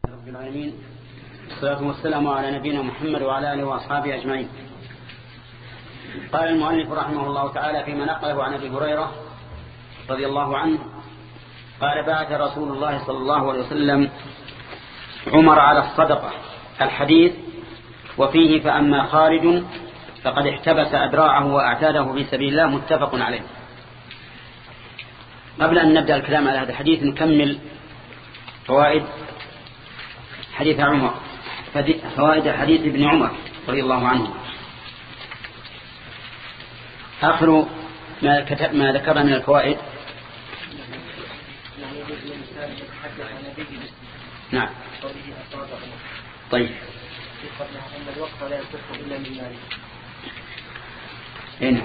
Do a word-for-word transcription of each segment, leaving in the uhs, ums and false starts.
رب العالمين، والصلاة والسلام على نبينا محمد وعلى آله وأصحابه أجمعين. قال المؤلف رحمه الله تعالى فيما نقله عن أبي هريرة رضي الله عنه قال: بعث رسول الله صلى الله عليه وسلم عمر على الصدقة. الحديث: وفيه فأما خارج فقد احتبس أدراعه وأعتاده في سبيل الله. متفق عليه. قبل أن نبدأ الكلام على هذا الحديث نكمل فوائد حديث عمر، فوائد حديث ابن عمر رضي الله عنه. آخر ما, كتب ما ذكر من الفوائد. نعم. طيب. أن الوقف لا يصح إلا من مالك. هنا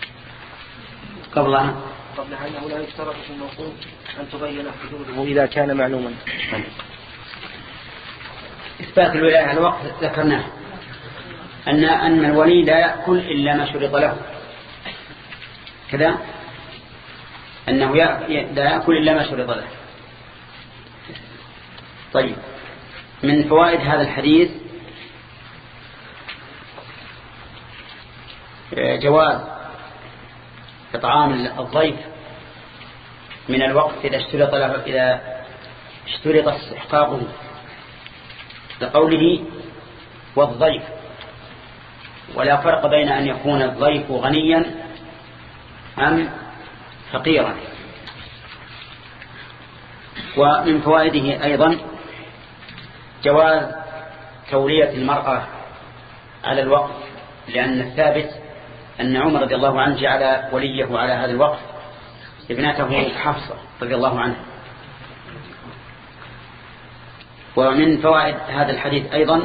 قبلها قبلها أنه لا يشترط في الموقوف أن تبين حدوده إذا كان معلوما. إثبات الولاية على الوقت ذكرناه أن أن الولي لا يأكل إلا ما شرط له، كذا أنه لا يأكل إلا ما شرط له. طيب، من فوائد هذا الحديث جواز إطعام الضيف من الوقت إذا اشترط له إذا اشترط استحقاقه، لقوله والضيف، ولا فرق بين أن يكون الضيف غنيا أم فقيرا. ومن فوائده أيضا جواز تولية المرأة على الوقت، لأن الثابت أن عمر رضي الله عنه جعل وليه على هذا الوقت ابنته حفصة رضي الله عنها. ومن فوائد هذا الحديث أيضا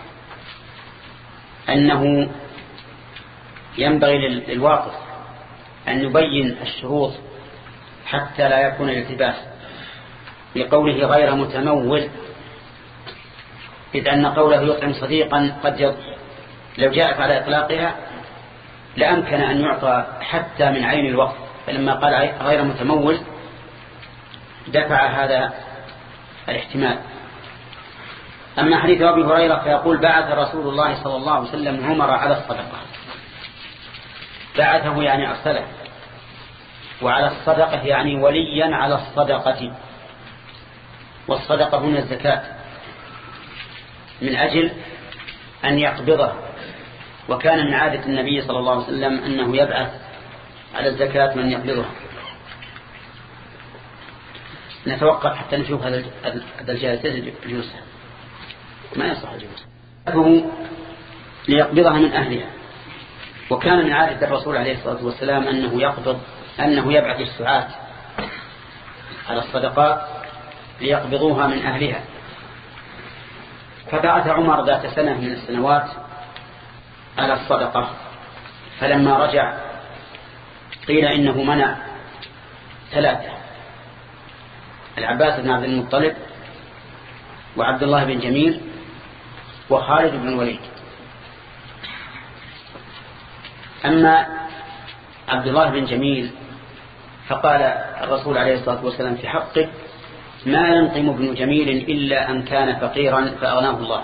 أنه ينبغي للواقف أن يبين الشروط حتى لا يكون الالتباس، لقوله غير متمول، إذ أن قوله يطعم صديقا قد يض... لو جاءت على إطلاقها لأمكن أن يعطى حتى من عين الوقت، فلما قال غير متمول دفع هذا الاحتمال. أما حديث أبي هريرة فيقول: بعث رسول الله صلى الله عليه وسلم عمر على الصدقة. بعثه يعني أرسله، وعلى الصدقة يعني وليا على الصدقة، والصدقة هنا الزكاة، من أجل أن يقبضه. وكان من عادة النبي صلى الله عليه وسلم أنه يبعث على الزكاة من يقبضها. نتوقف حتى نشوف هذا الجالس الجلوس ما يصح الجلوس ليقبضها من أهلها. وكان من عادة الرسول عليه الصلاة والسلام أنه يقبض أنه يبعث السعاة على الصدقات ليقبضوها من أهلها. فبعث عمر ذات سنة من السنوات على الصدقة، فلما رجع قيل إنه منع ثلاثة: العباس بن عبد المطلب، وعبد الله بن جميل، وخالد بن الوليد. أما عبد الله بن جميل فقال الرسول عليه الصلاة والسلام في حقه: ما ينقم ابن جميل إلا أن كان فقيرا فأغناه الله.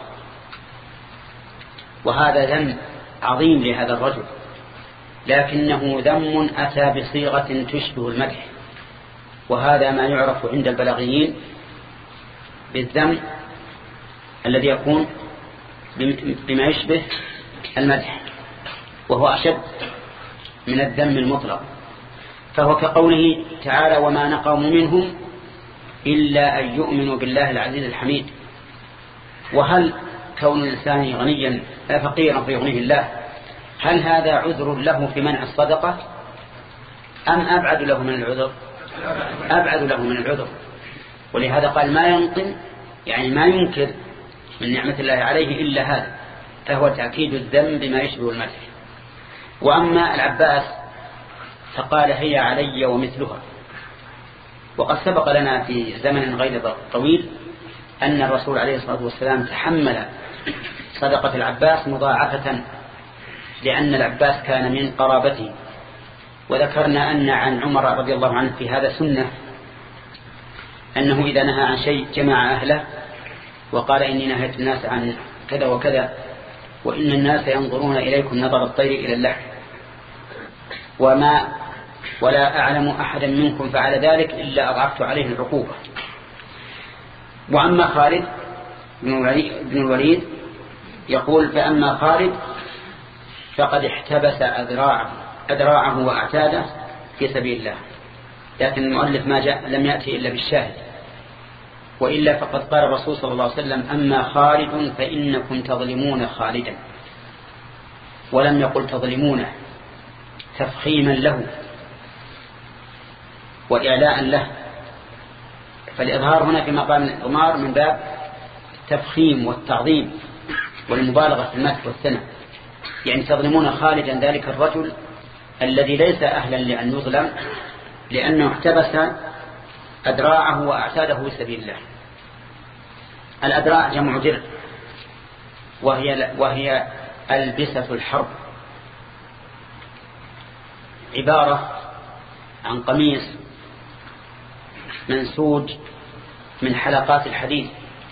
وهذا ذنب عظيم لهذا الرجل، لكنه ذم أتى بصيغة تشبه المدح، وهذا ما يعرف عند البلاغيين بالذم الذي يكون بما يشبه المدح، وهو أشد من الذم المطلق. فهو كقوله تعالى: وما نقموا منهم إلا أن يؤمنوا بالله العزيز الحميد. وهل كون الإنسان غنيا فقيرا فيغنيه الله، هل هذا عذر له في منع الصدقة أم أبعد له من العذر؟ أبعد له من العذر. ولهذا قال ما ينقم، يعني ما ينكر من نعمة الله عليه إلا هذا، فهو تأكيد الذنب بما يشبه المدح. وأما العباس فقال: هي علي ومثلها. وقد سبق لنا في زمن غير طويل أن الرسول عليه الصلاة والسلام تحمل صدقة العباس مضاعفة، لأن العباس كان من قرابته. وذكرنا أن عن عمر رضي الله عنه في هذا سنة، أنه إذا نهى عن شيء جمع أهله وقال إني نهيت الناس عن كذا وكذا، وإن الناس ينظرون إليكم نظر الطير إلى اللحم، وما ولا أعلم أحدا منكم فعل ذلك إلا أضعفت عليه العقوبة. وأما خالد بن الوليد يقول: فأما خالد فقد احتبس أذراعه, أذراعه وأعتاده في سبيل الله. لكن المؤلف ما جاء لم يأتي إلا بالشاهد، وإلا فقد قال الرسول صلى الله عليه وسلم: أما خالد فإنكم تظلمون خالدا، ولم يقل تظلمونه تفخيما له وإعلاء له. فالإظهار هنا في مقام الإضمار من باب التفخيم والتعظيم والمبالغة في المدح والثناء، يعني تظلمون خالدا ذلك الرجل الذي ليس أهلا لأن يظلم، لأنه احتبس أدراعه وأعتاده في سبيل الله. الأدراع جمع درع، وهي, وهي ألبسة الحرب، عبارة عن قميص منسوج من حلقات الحديد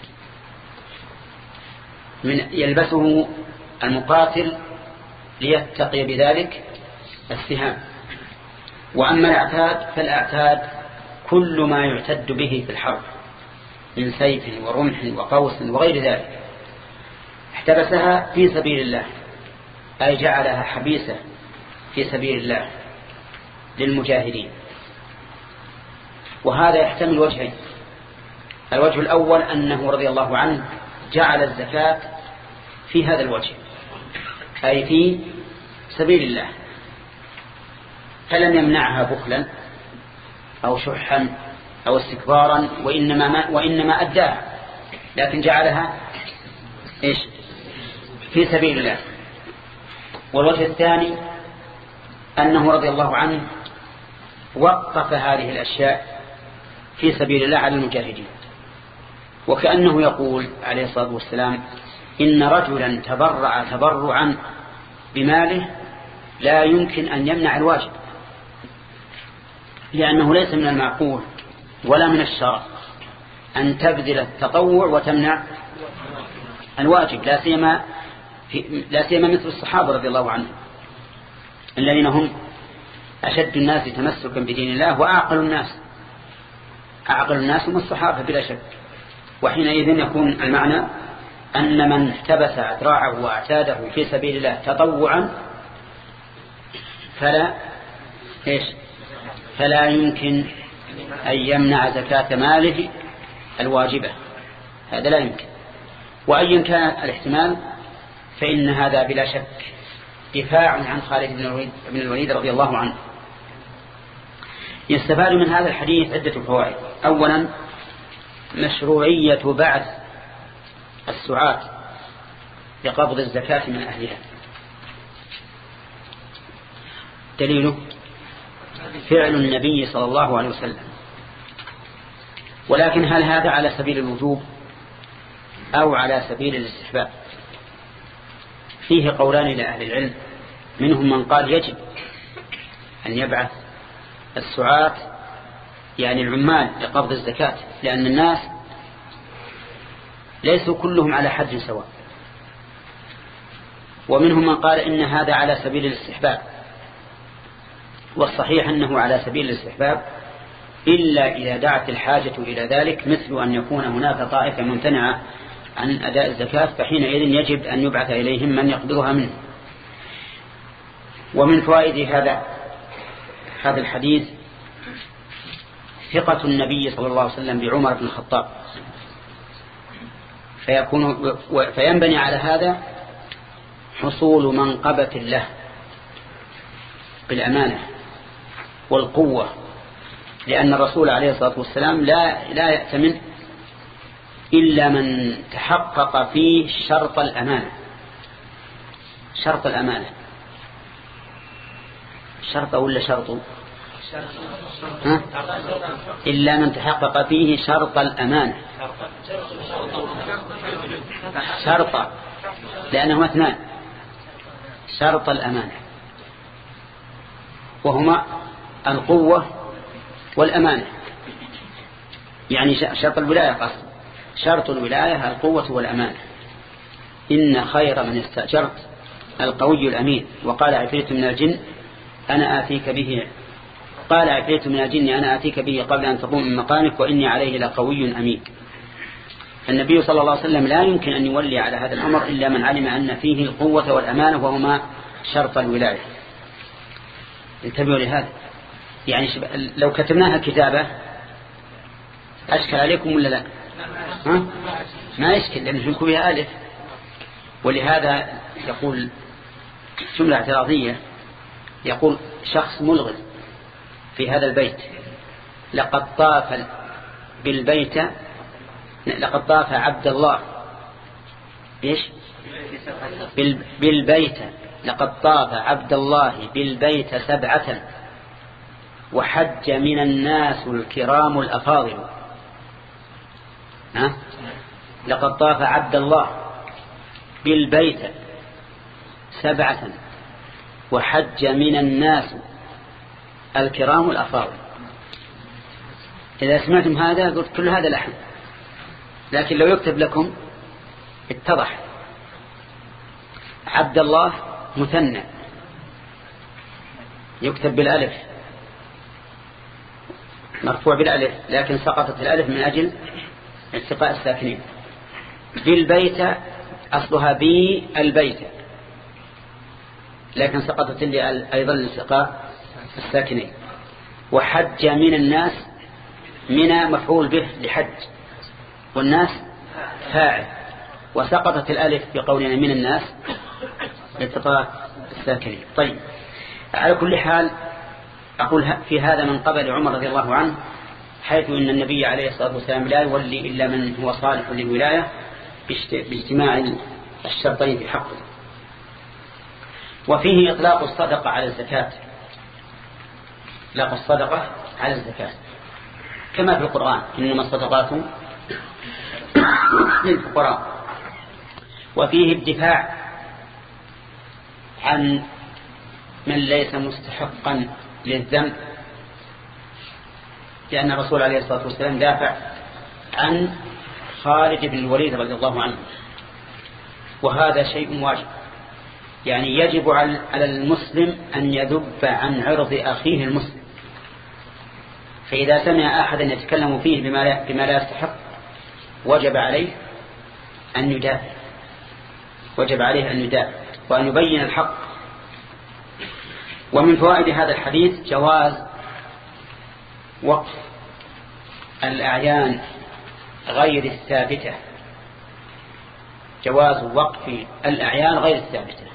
من يلبسه المقاتل ليتقي بذلك السهام. وأما الأعتاد فالأعتاد كل ما يعتد به في الحرب من سيف ورمح وقوس وغير ذلك. احتبسها في سبيل الله، أي جعلها حبيسة في سبيل الله للمجاهدين. وهذا يحتمل وجهين: الوجه الأول أنه رضي الله عنه جعل الزكاة في هذا الوجه، أي في سبيل الله، فلم يمنعها بخلا أو شحا أو استكبارا، وإنما, ما وإنما أداها، لكن جعلها إيش؟ في سبيل الله. والوجه الثاني أنه رضي الله عنه وقف هذه الأشياء في سبيل الله على المجاهدين، وكأنه يقول عليه الصلاة والسلام: إن رجلا تبرع تبرعا بماله لا يمكن أن يمنع الواجب، لأنه ليس من المعقول ولا من الشرع أن تبذل التطوع وتمنع الواجب، لا سيما لا سيما مثل الصحابة رضي الله عنهم الذين هم أشد الناس تمسكا بدين الله وأعقل الناس. أعقل الناس هم الصحابة بلا شك. وحينئذ يكون المعنى أن من احتبس أذراعه وأعتاده في سبيل الله تطوعا فلا إيش فلا يمكن أن يمنع زكاة ماله الواجبة، هذا لا يمكن. وأيا كان الاحتمال فإن هذا بلا شك دفاع عن خالد بن الوليد رضي الله عنه. يستفاد من هذا الحديث عدة فوائد. أولا مشروعية بعث السعاة لقبض الزكاة من أهلها. دليله فعل النبي صلى الله عليه وسلم. ولكن هل هذا على سبيل الوجوب أو على سبيل الاستحباب؟ فيه قولان لأهل العلم، منهم من قال يجب أن يبعث السعاة يعني العمال لقبض الزكاة، لأن الناس ليسوا كلهم على حد سواء. ومنهم من قال إن هذا على سبيل الاستحباب، والصحيح أنه على سبيل الاستحباب إلا إذا دعت الحاجة إلى ذلك، مثل أن يكون هناك طائفة ممتنعة عن أداء الزكاة، فحينئذ يجب أن يبعث إليهم من يقبضها منه. ومن فوائد هذا هذا الحديث ثقة النبي صلى الله عليه وسلم بعمر بن الخطاب، فيكون فينبني على هذا حصول منقبة له بالأمانة والقوة، لأن الرسول عليه الصلاة والسلام لا لا يأتمن إلا من تحقق فيه شرط الأمانة. شرط الأمانة شرط ولا شرط؟ ها؟ إلا من تحقق فيه شرط الأمانة. شرط لأنهما اثنان، شرط الأمانة وهما القوة والأمانة، يعني شرط الولاية قصد. شرط الولاية القوة والأمانة. إن خير من استأجرت القوي الأمين. وقال عفريت من الجن أنا آتيك به قال عفريت من الجن أنا آتيك به قبل أن تقوم من مقامك وإني عليه لقوي أمين. النبي صلى الله عليه وسلم لا يمكن أن يولي على هذا الأمر إلا من علم أن فيه القوة والأمانة وهما شرط الولاية. انتبهوا لهذا. يعني لو كتبناها كتابة أشكل عليكم ولا لا؟ ها؟ ما يشكل لأنه يكون بها ألف. ولهذا يقول جملة اعتراضية، يقول شخص ملغز في هذا البيت لقد طاف بالبيت لقد طاف عبد الله إيش بالبيت لقد طاف عبد الله بالبيت سبعة وحج من الناس الكرام الأفاضل. ها؟ لقد طاف عبد الله بالبيت سبعة وحج من الناس الكرام الأفاضل. إذا سمعتم هذا قلت كل هذا لحن، لكن لو يكتب لكم اتضح. عبد الله مثنى يكتب بالألف مرفوع بالألف، لكن سقطت الألف من أجل التقاء الساكنين. بالبيت أصلها بي البيت، لكن سقطت لي أيضا التقاء الساكنين. وحج من الناس من مفعول به لحج والناس فاعل، وسقطت الألف بقولنا من الناس لالتقاء الساكنين. طيب، على كل حال أقول في هذا من قبل عمر رضي الله عنه، حيث إن النبي عليه الصلاة والسلام لا يولي إلا من هو صالح للولاية باجتماع الشرطين في حقه. وفيه إطلاق الصدقة على الزكاة، إطلاق الصدقة على الزكاة كما في القرآن إنما الصدقات للفقراء. وفيه الدفاع عن من ليس مستحقا للذنب، لأن الرسول عليه الصلاة والسلام دافع عن خالد بن الوليد رضي الله عنه، وهذا شيء واجب. يعني يجب على المسلم أن يذب عن عرض أخيه المسلم، فإذا سمع أحدا يتكلم فيه بما لا, بما لا يستحق وجب عليه أن يدافع وجب عليه أن يدافع وأن يبين الحق. ومن فوائد هذا الحديث جواز وقف الأعيان غير الثابتة، جواز وقف الأعيان غير الثابتة.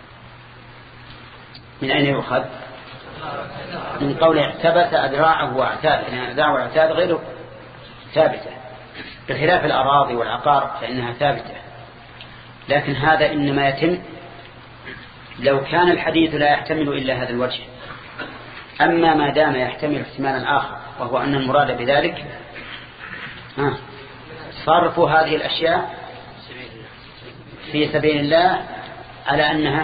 من أين يؤخذ؟ من قول اعتبت أذراعه واعتاد، يعني أذراعه واعتاد غير ثابتة، بخلاف الأراضي والعقار فإنها ثابتة. لكن هذا إنما يتم لو كان الحديث لا يحتمل إلا هذا الوجه. أما ما دام يحتمل احتمالا آخر، وهو أن المراد بذلك صرف هذه الأشياء في سبيل الله على أنها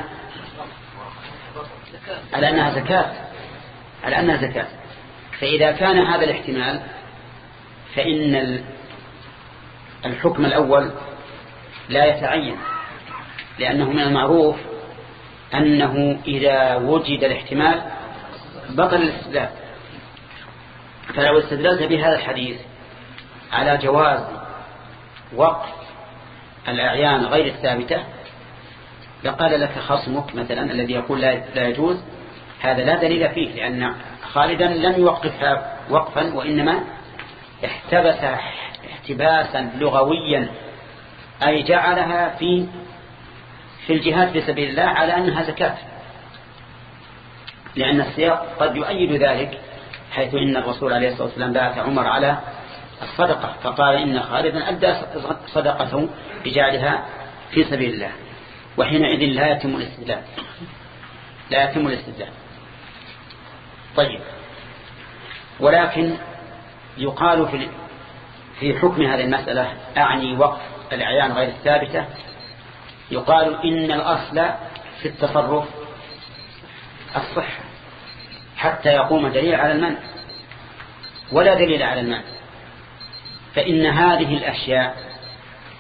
على أنها زكاة على أنها زكاة. فإذا كان هذا الاحتمال فإن الحكم الأول لا يتعين، لأنه من المعروف أنه إذا وجد الاحتمال بطل الاستدلال. فلو استدللت بهذا الحديث على جواز وقف الأعيان غير الثابتة لقال لك خصمك مثلا الذي يقول لا يجوز، هذا لا دليل فيه، لأن خالدا لم يوقفها وقفا وإنما احتبس احتباسا لغويا، أي جعلها في في الجهاد في سبيل الله على أنها زكاة، لأن السياق قد يؤيد ذلك، حيث إن الرسول عليه الصلاة والسلام بعث عمر على الصدقة فقال إن خالدا أدى صدقته بجعلها في سبيل الله، وحينئذ لا يتم الاستدلال لا يتم الاستدلال. طيب، ولكن يقال في في حكم هذه المسألة، أعني وقف الأعيان غير الثابتة، يقال إن الأصل في التصرف الصحة حتى يقوم دليل على المنع، ولا دليل على المنع، فإن هذه الأشياء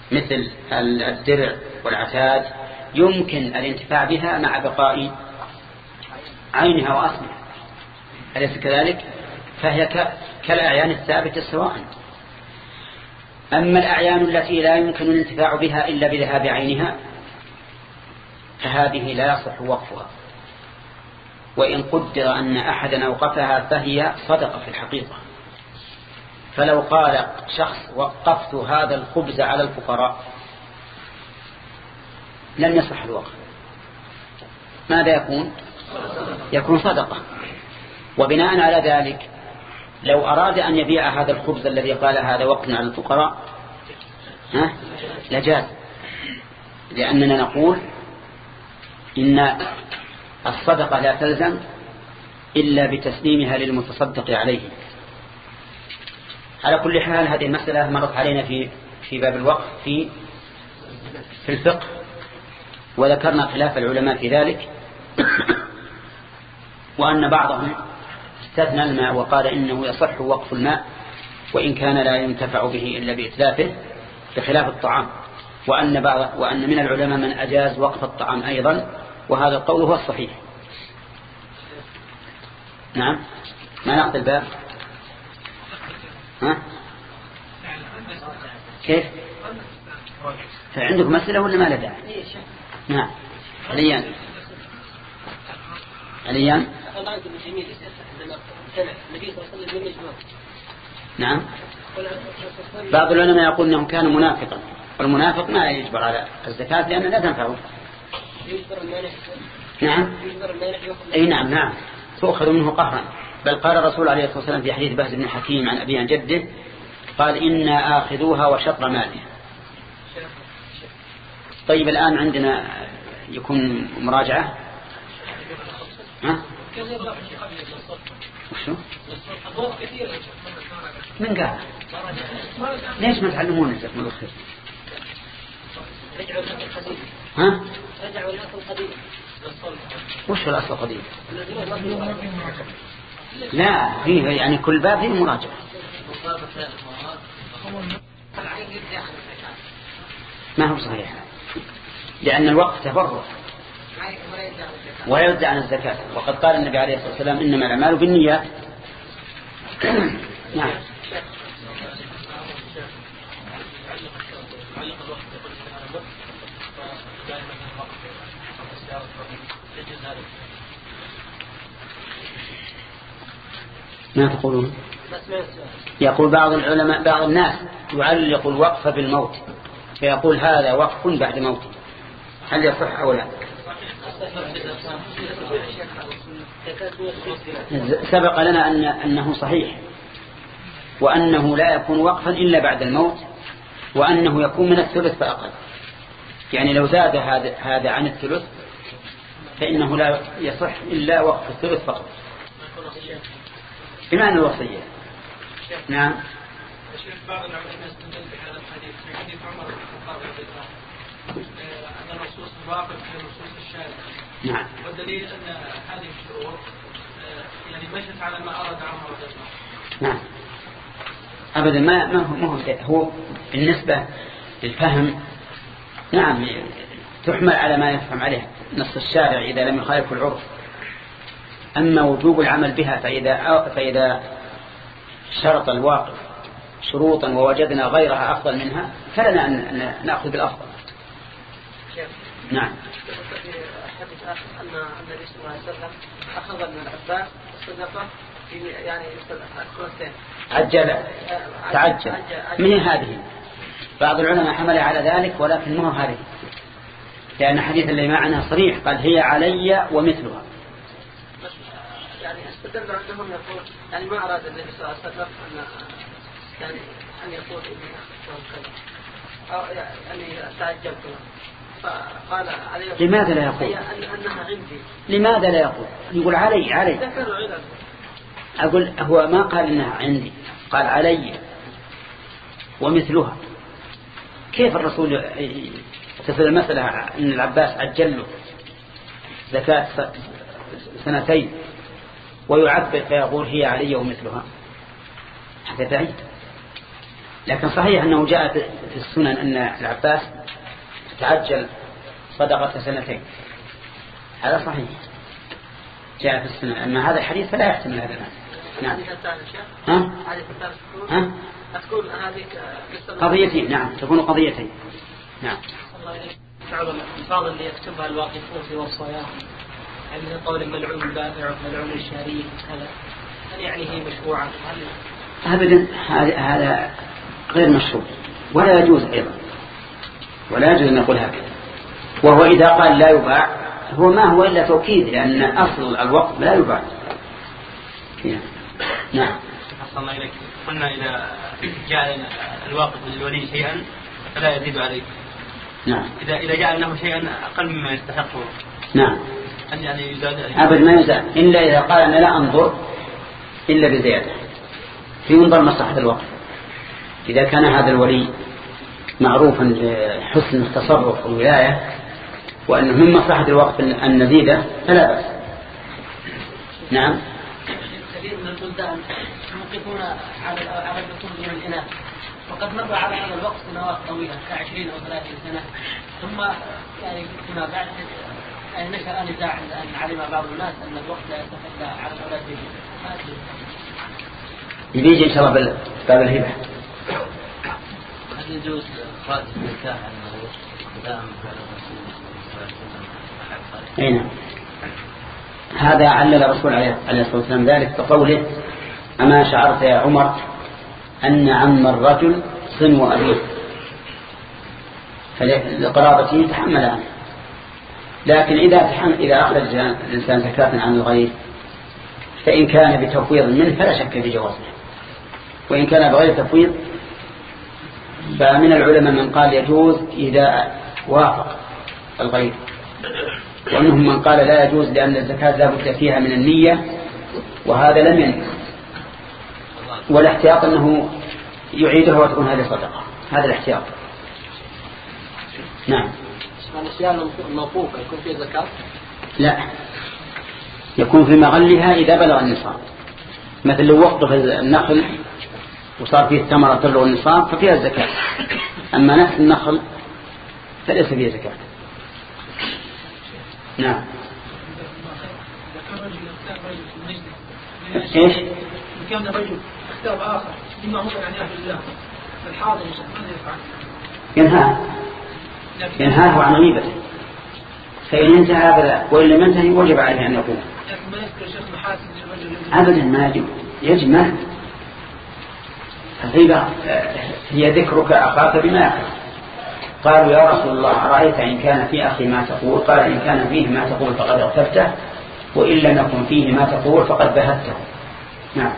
مثل الدرع والعتاد يمكن الانتفاع بها مع بقاء عينها وأصلها، أليس كذلك؟ فهي كالأعيان الثابتة سواء. أما الأعيان التي لا يمكن الانتفاع بها إلا بذهاب عينها فهذه لا يصح وقفها، وإن قدر أن أحدا أوقفها فهي صدقة في الحقيقة. فلو قال شخص وقفت هذا الخبز على الفقراء لم يصح الوقف، ماذا يكون؟ يكون صدقة. وبناء على ذلك لو أراد أن يبيع هذا الخبز الذي قال هذا وقف على الفقراء ها لجاز، لأننا نقول إن الصدقة لا تلزم إلا بتسليمها للمتصدق عليه. على كل حال هذه المسألة مرت علينا في في باب الوقف في في الفقه، وذكرنا خلاف العلماء في ذلك، وأن بعضهم استثنى الماء وقال إنه يصح وقف الماء وإن كان لا ينتفع به إلا بإتلافه بخلاف الطعام، وأن, بعض وأن من العلماء من أجاز وقف الطعام أيضا، وهذا القول هو الصحيح. نعم، ما نقضي الباب. ها؟ كيف؟ عندك مسألة ولا ما لدى؟ نعم. عليان عليان نعم. بعض العلماء يقول انه كان منافقا، والمنافق ما يجبر على الزكاة لأنه لا تنفعه. نعم اي نعم نعم تؤخذ منه قهرا. بل قال الرسول عليه الصلاة والسلام في حديث بهز بن حكيم عن أبي عن جده قال إنا آخذوها وشطر مالها. طيب الآن عندنا يكون مراجعة. ها؟ وشو؟ من قال؟ ليش ما تعلمون جزاكم الله خير؟ ها؟ رجعوا الأصل القديم. وش الأصل القديم؟ لا فيه يعني كل باب فيه مراجعة. ما هو صحيح، لأن الوقت تبرع ولا يدعى عن الزكاة، وقد قال النبي عليه الصلاة والسلام إنما الأعمال بالنيات. نعم. ما تقولون؟ يقول بعض العلماء بعض الناس يعلق الوقف بالموت، فيقول هذا وقف بعد موته، هل يصح أو لا؟ سبق لنا أن أنه صحيح، وأنه لا يكون وقفا إلا بعد الموت، وأنه يكون من الثلث فأقل. يعني لو زاد هذا هذا عن الثلث فإنه لا يصح إلا وقف الثلث فقط بمعنى الوصية. نعم. الشيخ بعض العلماء استدل بهذا الحديث في حديث عمر بن الخطاب رضي الله عنه أن النصوص واقف في نصوص الشارع. نعم. والدليل أن هذه الشروط يعني مشت على ما أراد عمر رضي الله عنه. نعم. أبدا ما ما هو هو بالنسبة للفهم نعم تحمل على ما يفهم عليه نص الشارع إذا لم يخالف العرف. أما وجوب العمل بها فإذا فإذا شرط الواقف شروطا ووجدنا غيرها أفضل منها فلنا أن نأخذ بالأفضل. نعم. الحديث آخر أن النبي صلى الله عليه وسلم أخذ من العباس الصدقة في يعني السنتين. عجل تعجل من هذه. بعض العلماء حمل على ذلك ولكن ما هو هذه، لأن حديث اللي معنا صريح قال هي علي ومثلها. يعني استدل عندهم يقول يعني ما أراد النبي صلى الله عليه وسلم أن يعني أن يقول إني أخذ كذا أو يعني تعجلت، فقال عليه لماذا لا يقول أنها عندي؟ لماذا لا يقول؟ يقول علي علي. أقول هو ما قال إنها عندي، قال علي ومثلها. كيف الرسول تصل المسألة أن العباس عجل له زكاة سنتين ويعبر فيقول هي علي ومثلها؟ هذا بعيد. لكن صحيح أنه جاء في السنن أن العباس تعجل صدقة سنتين، هذا صحيح جاء في السنن. أما هذا الحديث فلا يحتمل هذا الآن. نعم. ها؟ ها؟ تكون هذه قضيتين. نعم تكون قضيتين. نعم. بعض الألفاظ اللي يكتبها الواقفون في وصاياهم يعني من قول ملعون البائع وملعون الشاري هذا هل يعني هي مشروعة؟ أبدا هذا غير مشروع ولا يجوز أيضا، ولا يجوز أن نقول هكذا. وهو إذا قال لا يباع هو ما هو إلا توكيد، لأن أصل الوقت لا يباع. نعم. أحسن الله إليك. قلنا إذا جعل الواقف للولي شيئا فلا يزيد عليه. نعم. إذا إذا جعل له شيئا أقل مما يستحقه. نعم. هل يعني يزاد عليه؟ أبد ما يزاد إلا إذا قال أنا لا أنظر إلا بزيادة، في ينظر مصلحة الوقت. إذا كان هذا الولي معروفا بحسن التصرف والولاية وأنه من مصلحة الوقت أن نزيده فلا بأس. نعم. كثير من البلدان يوقفون على على الدخول من الإناث، وقد مر على هذا الوقت سنوات طويلة كعشرين أو ثلاثين سنة، ثم يعني فيما بعد يعني نشأ نزاع أن علم بعض الناس أن الوقت لا يتفادى على الأولاد يبيج إن شاء الله باب الهبة. هل يجوز إخراج الزكاة عن الوقت قدام فعل الرسول صلى الله عليه وسلم؟ أي نعم. هذا علل الرسول عليه الصلاة والسلام ذلك بقوله أما شعرت يا عمر أن عم الرجل صنو أبيه، فلقرابته تحمل عنه. لكن إذا تحمل إذا أخرج الإنسان زكاة عن الغير فإن كان بتفويض منه فلا شك في جوازه، وإن كان بغير تفويض فمن العلماء من قال يجوز إذا وافق الغير، ومنهم من قال لا يجوز لأن الزكاة لا بد فيها من النية وهذا لم ينفع، والاحتياط أنه يعيدها وتكون هذه صدقة، هذا الاحتياط. نعم. الأشياء الموقوفة يكون فيها زكاة؟ لا، يكون في مغلها إذا بلغ النصاب، مثل لو وقف النخل وصار فيه الثمرة تبلغ النصاب ففيها الزكاة، أما نفس النخل فليس فيه زكاة. نعم. ايش؟ كان رجل اختار آخر مما هو عن أهل الله فالحاضر ماذا يفعل؟ ينهاه ينهاه عن غيبته، فإن انتهى فلا، وإن لم ينتهي وجب عليه أن يقوم. لكن ما يذكر شيخ محاسن الرجل أبدا ما يجب، يجب ما الغيبة هي ذكرك أخاك بما يكره. قالوا يا رسول الله أرأيت إن كان في أخي ما تقول؟ قال إن كان فيه ما تقول فقد اغتبته، وإن لم يكن فيه ما تقول فقد بهته. نعم.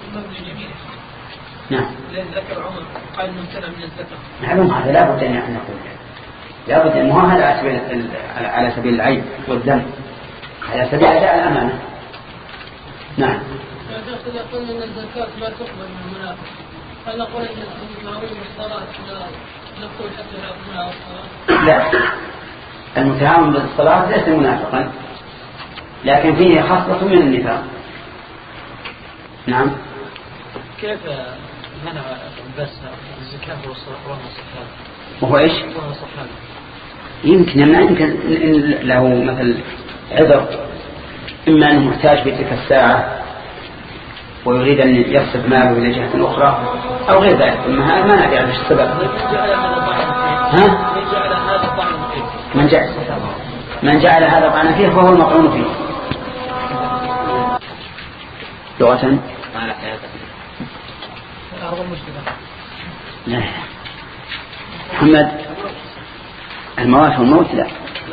نعم. ذكر عمر قال انه امتنع من الزكاة. نعم هذا لا بد أن نقول، لا بد أن هذا على سبيل على سبيل العيب والذنب، على سبيل أداء الأمانة. نعم. إذا قلنا أن الزكاة لا تقبل من المنافق هل نقول أن المتعاون بالصلاة نقول حتى يأخذونها الصلاة؟ لا، المتعاون بالصلاة ليس منافقا، لكن فيه خاصة من النفاق. نعم. كيف منع بس الزكاة والصلاة وهو صحابي؟ وهو إيش؟ وهو صحابي. يمكن أن يمكن له مثل عذر، إما أنه محتاج في تلك الساعة ويريد أن يصرف ماله إلى جهة أخرى أو غير ذلك، ما ما ندري عن السبب. ها؟ من جعل من جعل هذا طعنا فيه فهو المطعون فيه. لغة ما لا حياة لا. محمد الموات والموت لا،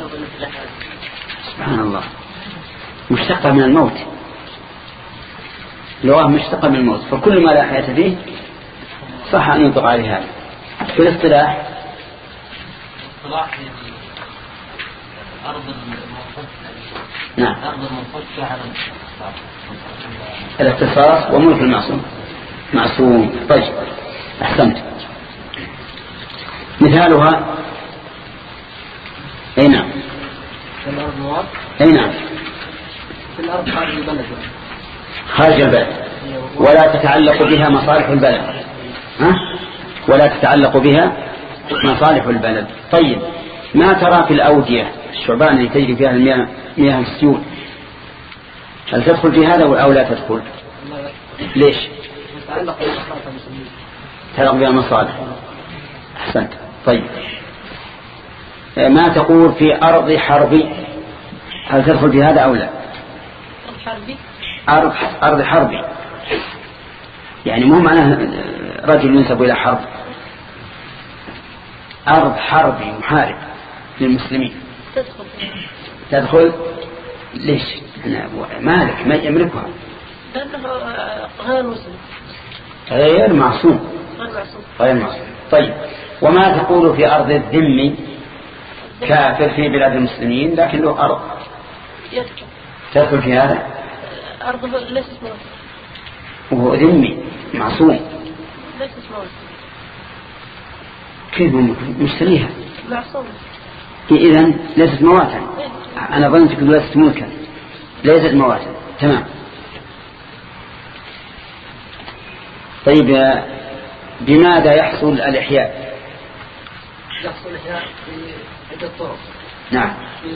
سبحان الله، مشتقة من الموت، لغة مشتقة من الموت، فكل ما لا حياة فيه صح أن ينطق عليه هذا. في الاصطلاح أرض المنفك. نعم. أرض المنفك على الاختصاص وملك المعصوم معصوم. طيب أحسنت. مثالها أي نعم في الأرض مواد؟ أي نعم في الأرض خارج البلد خارج البلد ولا تتعلق بها مصالح البلد. ها؟ ولا تتعلق بها مصالح البلد. طيب ما ترى في الأودية الشعبان اللي تجري فيها المياه مياه السيول، هل تدخل في هذا أو لا تدخل؟ ليش؟ تتعلق بها مصالح. أحسنت. طيب ما تقول في أرض حربي، هل تدخل في هذا أو لا؟ أرض أرض حربي يعني مو معناه رجل ينسب إلى حرب، أرض حربي محارب للمسلمين تدخل تدخل. ليش؟ أنا مالك ما يملكها، لأنه غير مسلم غير معصوم غير معصوم. طيب وما تقول في أرض الذم، كافر في بلاد المسلمين لكن له أرض تدخل في هذا؟ أرض ليست موت وهو ذمي معصوم ليست موت. كيف مشتريها؟ معصوم. إذن ليست مواتا. أنا ظننتك ليست ملكا، ليست مواتا. تمام. طيب بماذا يحصل الإحياء؟ يحصل الإحياء بعدة طرق. نعم.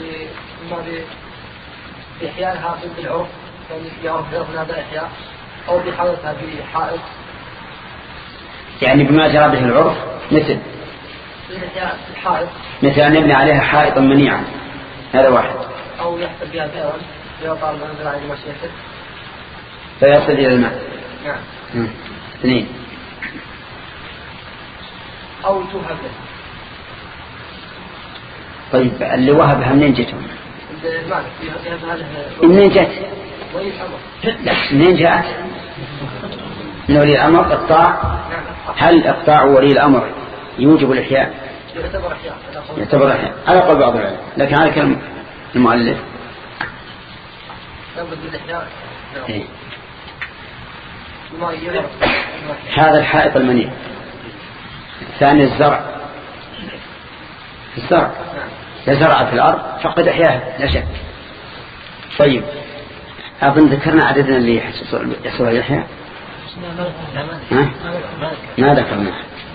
بإحيائها بالعرف، يعني يعرف عرفنا هذا إحياء، أو بحالتها بحائط، يعني بما جرى به العرف، مثل الإحياء الحائط، مثل أن يبني عليها حائطا منيعا، هذا واحد. أو يحصل بها بئرا يطال منزل عن المشيخة فيصل إلى الماء. نعم. اثنين. أو توهب له. طيب اللي وهبها منين جتهم؟ المالك يهبها له. منين جت؟ ولي الأمر. لا منين جاءت؟ من ولي الأمر إقطاع. هل إقطاع ولي الأمر يوجب الإحياء؟ يعتبر إحياء. يعتبر إحياء على قول بعض العلماء، لكن هذا كلام المؤلف. لابد من الإحياء. إيه. هذا الحائط المنيع. ثاني الزرع. الزرع يزرع في الأرض فقد أحياها لا شك. طيب أظن ذكرنا عددنا اللي يحصل يحيى. ها؟ ما ذكرنا.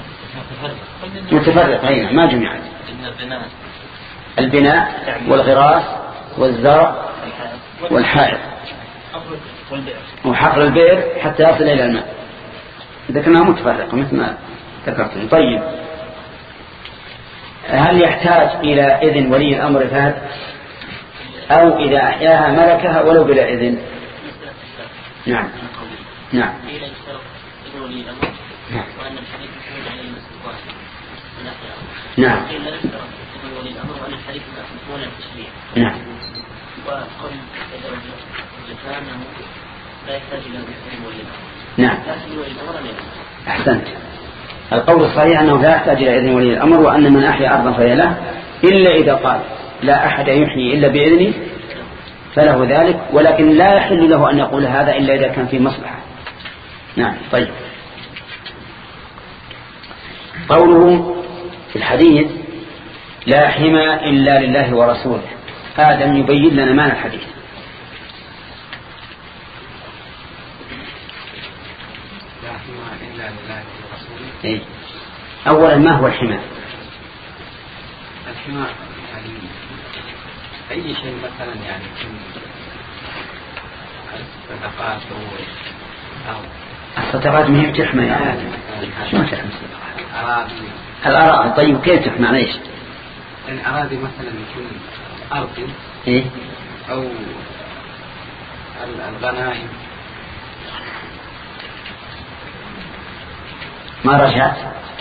متفرق هنا ما جمعت. البناء والغراس والزرع والحائط وحفر البئر حتى يصل إلى الماء. ذكرناها متفرقة مثل ما ذكرتم. طيب هل يحتاج إلى إذن ولي الأمر فهد، أو إذا أحياها ملكها ولو بلا إذن؟ نعم نعم نعم نعم. نعم أحسنت. القول الصحيح أنه لا يحتاج إلى إذن ولي الأمر، وأن من أحيا أرضا فهي له، إلا إذا قال لا أحد يحيي إلا بإذني فله ذلك، ولكن لا يحل له أن يقول هذا إلا إذا كان في مصلحة. نعم. طيب قوله في الحديث لا حمى إلا لله ورسوله، آدم يبين لنا معنى الحديث. لا حمى إلا لله ورسوله. إيه؟ أولا ما هو الحمى؟ الحمى يعني أي شيء مثلا يعني الصدقات أو الصدقات ما هي تحمى يا آدم. شو تحمى الصدقات؟ أراضي. الأراضي. طيب كيف تحمى ليش؟ يعني أراضي مثلا يكون أرض إيه؟ أو الغنائم. ما رجعت؟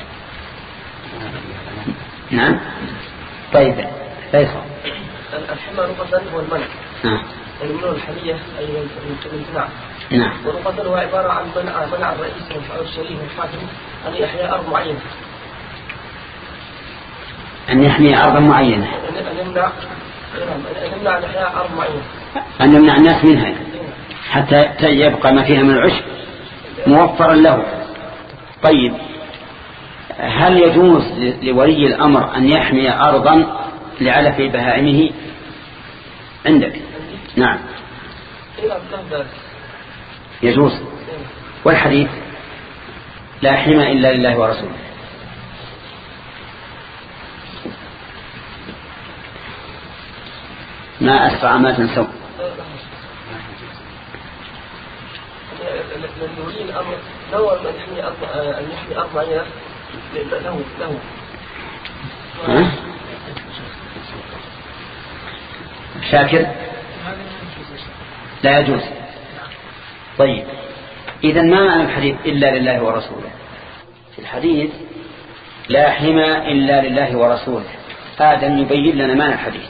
نعم. طيب فيصل. الحمى لغة هو الملك. نعم. المنون الحمية أي الامتناع. نعم. ولغة هو عبارة عن منع منع الرئيس أو الشريف الحاكم أن يحيى أرض معينة. أن يحمي أرضا معينة. أن يمنع أن يمنع أن يحيى أرض معينة. أن يمنع الناس منها حتى يبقى ما فيها من العشب موفرا له. طيب هل يجوز لولي الأمر أن يحمي أرضا لعلف بهائمه عندك؟ نعم يجوز. والحديث لا حمى إلا لله ورسوله ما أسرع ما تنسون. يريد الأمر لو أن يحمي أرض أن يحمي أرض معينة له له ها؟ شاكر لا يجوز. طيب إذا ما معنى الحديث إلا لله ورسوله؟ في الحديث لا حمى إلا لله ورسوله. آدم يبين لنا معنى الحديث.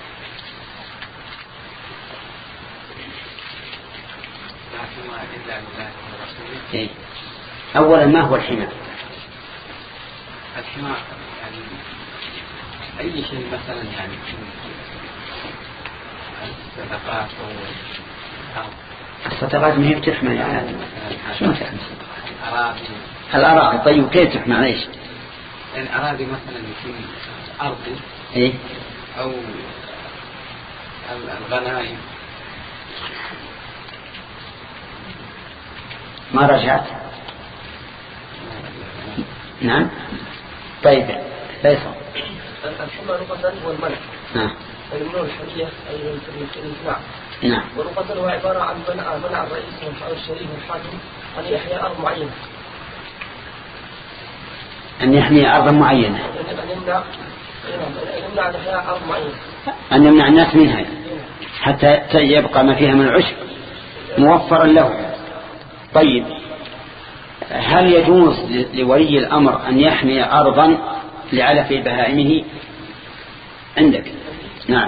إيه؟ أولا ما هو الحمى؟ الحمى يعني أي شيء مثلا يعني الصدقات أو الصدقات ما هي بتحمى يا آدم. شو تحمى؟ أراضي. الأراضي. طيب كيف تحمى ليش؟ يعني أراضي مثلا يكون أرضي إيه؟ أو الغنائم. ما رجعت؟ نعم. طيب ليس الحمى لغة هو المنع. نعم. المنع الحمية أي الامتناع. نعم. ولغة هو عبارة عن منع منع الرئيس أو الشريف الحاكم أن يحيى أرض معينة. أن يحمي أرضا معينة. أن يمنع أن يمنع أن يحيى أرض معينة. أن يمنع الناس منها حتى يبقى ما فيها من العشب موفرا له. طيب هل يجوز لولي الأمر أن يحمي أرضا لعلف بهائمه عندك؟ نعم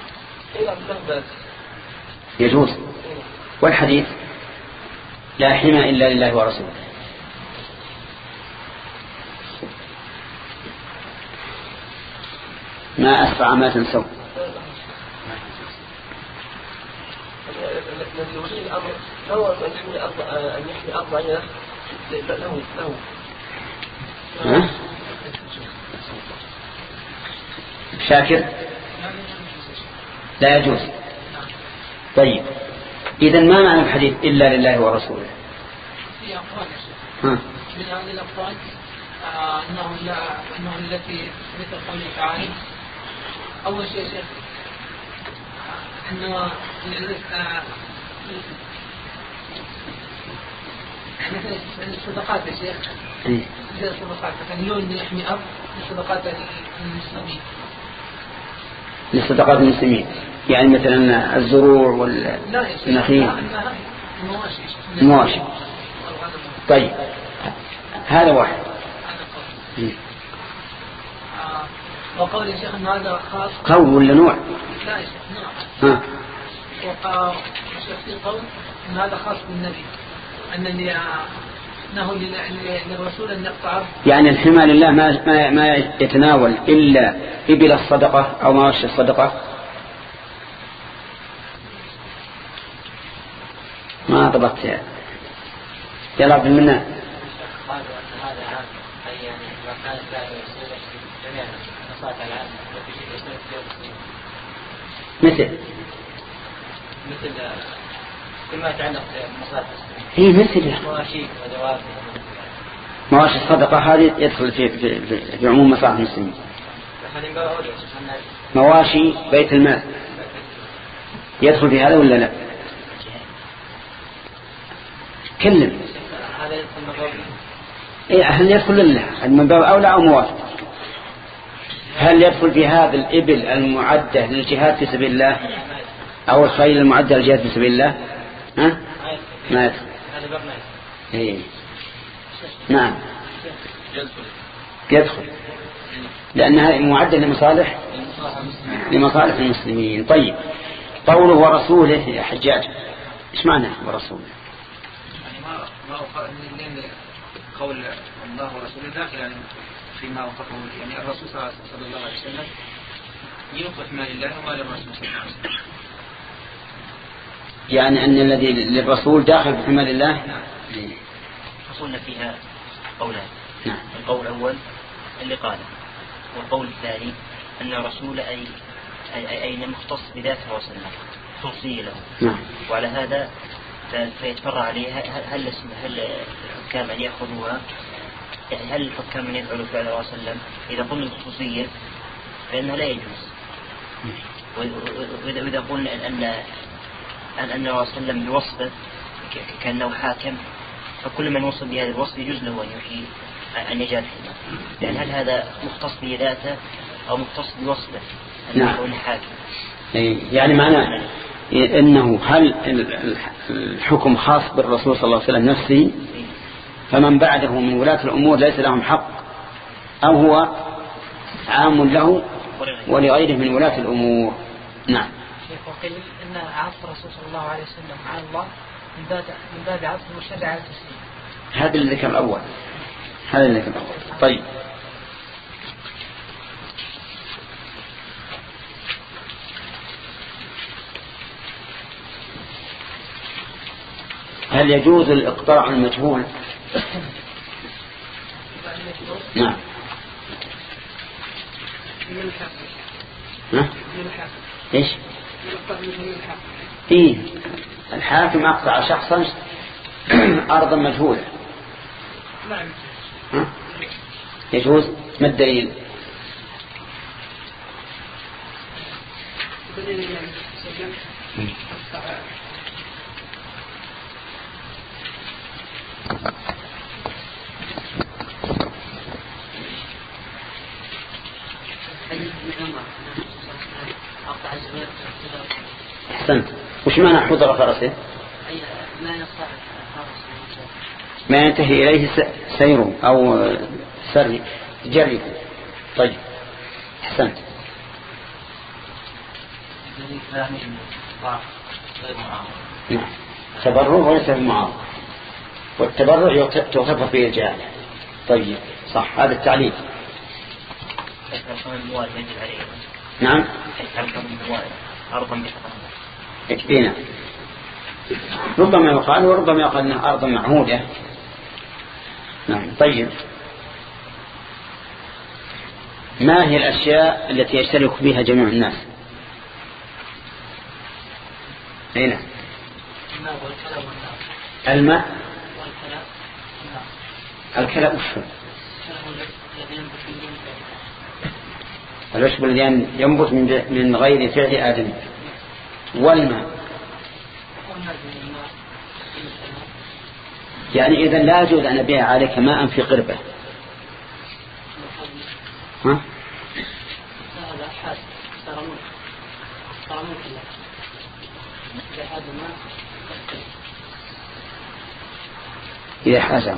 يجوز. والحديث لا حمى إلا لله ورسوله. ما أسرع ما تنسون. الذي يريد الأمر لو أن يحمي أرض أن يحمي أرض معينة له له ها؟ شاكر لا يجوز. طيب إذن ما معنى الحديث إلا لله ورسوله؟ في أقوال ها؟ من هذه الأقوال آه أنه لا أنه التي مثل قوله تعالى أول شيء شيخ أنه مثل الصدقات يا شيخ مثل الصدقات مثلا لون يحمي أرض الصدقات للمسلمين للصدقات المسلمين يعني مثلا الزروع والنخيل المواشي. طيب هذا واحد. وقول يا شيخ أن هذا خاص قول ولا نوع؟ لا يا شيخ نوع. ها. وقال الشيخ في قول أن هذا خاص بالنبي أن أنه للرسول أن يقطع. يعني الحمى لله ما ما ما يتناول إلا إبل الصدقة أو مواشي الصدقة. ما ضبطت يا يلا عبد المنان. مثل مثل كل ما يتعلق بمصالح هي مثل مواشي ودواب مواشي الصدقة هذه يدخل في في, في, في عموم مصالح المسلمين. مواشي بيت المال يدخل في هذا ولا لا؟ كلم. هذا يدخل من باب إيه هل يدخل لله من باب أولى أو موافق؟ هل يدخل في هذا الإبل المعدة للجهاد في سبيل الله أو الخيل المعدة للجهاد في سبيل الله؟ ها؟ ما يدخل. إيه. نعم يدخل لأنها معدة لمصالح لمصالح المسلمين. طيب قوله ورسوله يا حجاج إيش معنى ورسوله؟ يعني ما ما لأن قول الله ورسوله داخل يعني فيما وصفه يعني الرسول صلى الله عليه وسلم يوقف ما لله وما للرسول صلى الله عليه وسلم. يعني أن الذي للرسول داخل في حمى لله. نعم. حصلنا فيها قولان. نعم. القول الأول اللي قاله والقول الثاني أن الرسول أي أي أي مختص بذاته وسلم خصوصية له. نعم. وعلى هذا فيتفرع عليه هل هل الحكام أن يأخذوها يعني هل الحكام أن يفعلوا فعل الله وسلم إذا قلنا الخصوصية فإنه لا يجوز وإذا قلنا أن أن أن الرسول صلى الله عليه وسلم بوصفه كأنه حاكم، فكل من وصف بهذا الوصف يجوز له أن يحيي أن يجعل حمار، لأن هل هذا مختص بذاته أو مختص بوصفه أنه يكون حاكم؟ يعني معناه إنه هل الحكم خاص بالرسول صلى الله عليه وسلم نفسه، فمن بعده من ولاة الأمور ليس لهم حق، أو هو عام له ولغيره من ولاة الأمور؟ نعم. وقيل إن عطف الرسول صلى الله عليه وسلم على الله من باب من باب عطف المشرع على التسليم. هذا الذكر الأول، هذا الذكر الأول. طيب، هل يجوز الإقطاع عن المجهول؟ نعم. ها؟ ايش؟ إيه الحاكم أقطع شخصا أرضا مجهولة. ها؟ يجوز؟ ما الدليل؟ أحسنت. وش معنى حضر فرسه؟ ما ينتهي إليه سيره أو سري جري. طيب، أحسنت. نعم، تبرع وليس بمعارض، والتبرع تغتفر فيه الجهالة. طيب، صح، هذا التعليل. نعم. اكبينا ربما يقال وربما يقال انها ارض معهودة. نعم. طيب، ما هي الاشياء التي يشترك بها جميع الناس؟ هنا الماء الكلام وشو العشب الذي ينبت من غير فعل آدم، والماء يعني إذن لا يجوز أن أبيع عليك ماء في قربة. ها؟ إذا حاجه.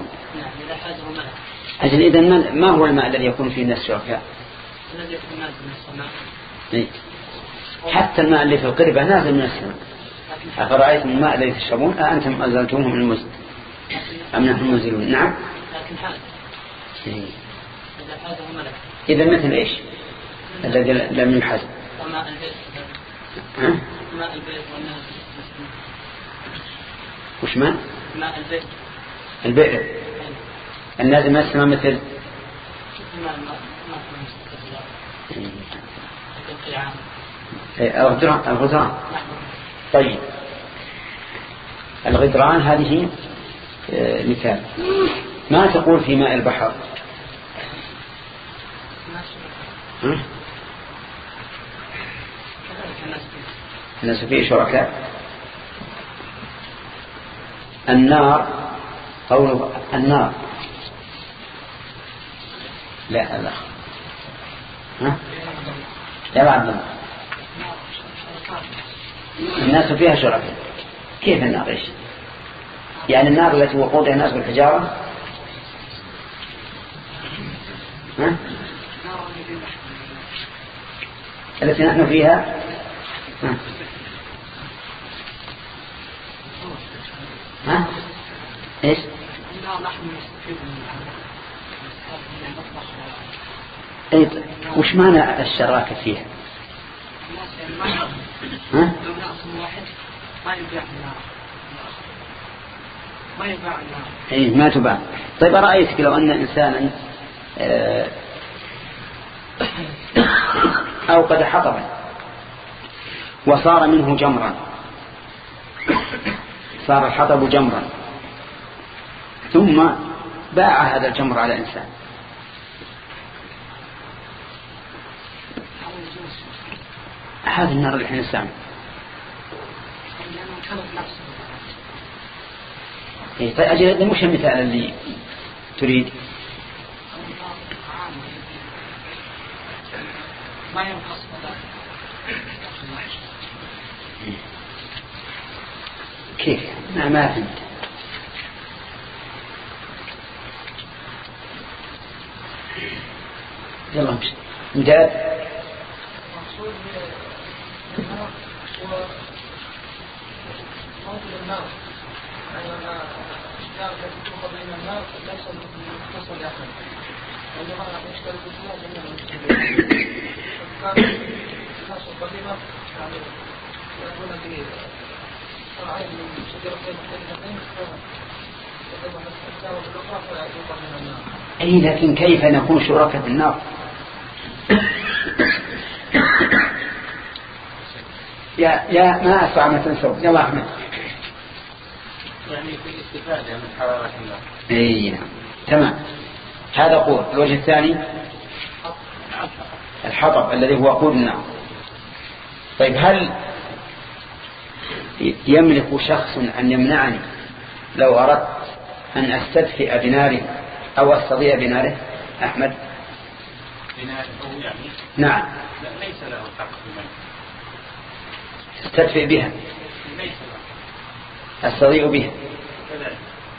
أجل إذن ما هو الماء الذي يكون فيه الناس شركاء؟ الذي يكون نازل من السماء. إيه؟ حتى الماء اللي في القربة نازل من السماء. أفرأيتم الماء الذي تشربون أأنتم أنزلتموه من المزن أم نحن المنزلون؟ نعم. لكن حاجة. إيه؟ إذا حاجه ملك. إذا مثل إيش الذي لم يحاز؟ وماء البيت. ها؟ ماء البيت والناس. وش ماء؟ ماء البيت. البئر النازل من السماء مثل ماء الماء الغدران. الغدران. طيب، الغدران هذه مثال. ما تقول في ماء البحر؟ الناس فيه شركاء. النار قوله النار لا لا ها يا بعد النار الناس فيها شركاء. كيف النار؟ ايش يعني النار التي وقودها الناس بالحجارة؟ ها التي نحن فيها؟ ها ها ايش؟ اي وش معنى الشراكة فيها؟ ها؟ ما يبيع النار ما يباع النار. اي ما تباع. طيب، رأيتك لو أن إنسانا أوقد حطبا وصار منه جمرا، صار الحطب جمرا، ثم باع هذا الجمر على إنسان، هذا النار اللي احنا نستعمل. إيه فأجل هذا مش المثال اللي تريد. ما ينقص كيف؟ ما ما فهمت. يلا امشي. مداد. المقصود بالنار هو موت النار، يعني الأشجار التي توقد من النار ليس مختصر لأحد، وإنما يشترك فيها جميع المسلمين. كان الناس القديمة يعني يأتون بصنعين من شجرتين مختلفتين فيتبع الأشجار بالأخرى فلا توقد من النار. أي لكن كيف نكون شركاء في النار؟ يا يا ما أسرع ما تنسوا. يلا أحمد. يعني في الاستفادة من حرارة النار. أي نعم تمام. هذا قول. الوجه الثاني الحطب الذي هو وقود النار. طيب هل يملك شخص أن يمنعني لو أردت أن أستدفئ بناره أو أستضيء بناره؟ أحمد. بناره يعني؟ نعم. لا ليس له حق بمن تستدفئ بها. ليس له. أستضيء بها. كذلك.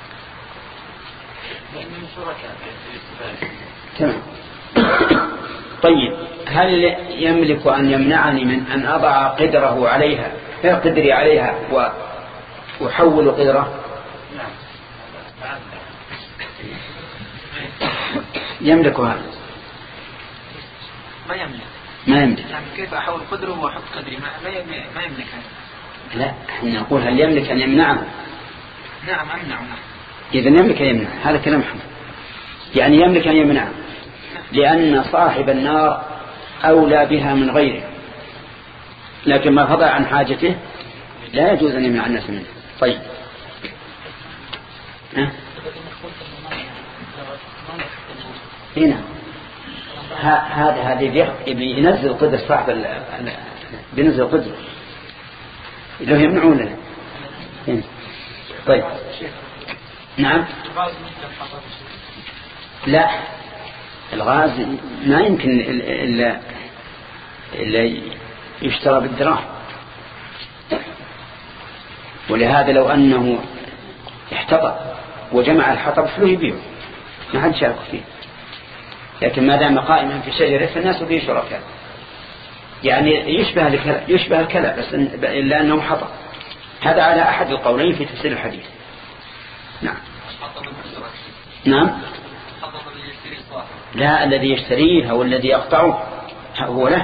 لأنهم شركاء في الاستفادة. تمام. طيب هل يملك أن يمنعني من أن أضع قدره عليها قدري عليها وأحول قدره؟ نعم. يملك هذا؟ ما يملك. ما يملك. يعني كيف أحول قدره وأحط قدري؟ ما يملك. ما يملك هذا. لا احنا نقول هل يملك أن يمنعه؟ نعم أمنع. إذا يملك أن يمنع. هذا كلام حمد. يعني يملك أن يمنعه لأن صاحب النار أولى بها من غيره، لكن ما فضل عن حاجته لا يجوز أن يمنع الناس منه. طيب هنا هذا هذا بينزل قدر صاحب بينزل قدر لو يمنعون لنا. طيب نعم. لا الغاز ما يمكن إلا إلا يشترى بالدراهم، ولهذا لو أنه احتطب وجمع الحطب فلو يبيعه ما حد شارك فيه، لكن ما دام قائما في شجرة فالناس فيه شركاء. يعني يشبه الكلى يشبه الكلى بس إلا أنه حطب. هذا على أحد القولين في تفسير الحديث. نعم. نعم. لا الذي يشتريه أو الذي يقطعه هو له،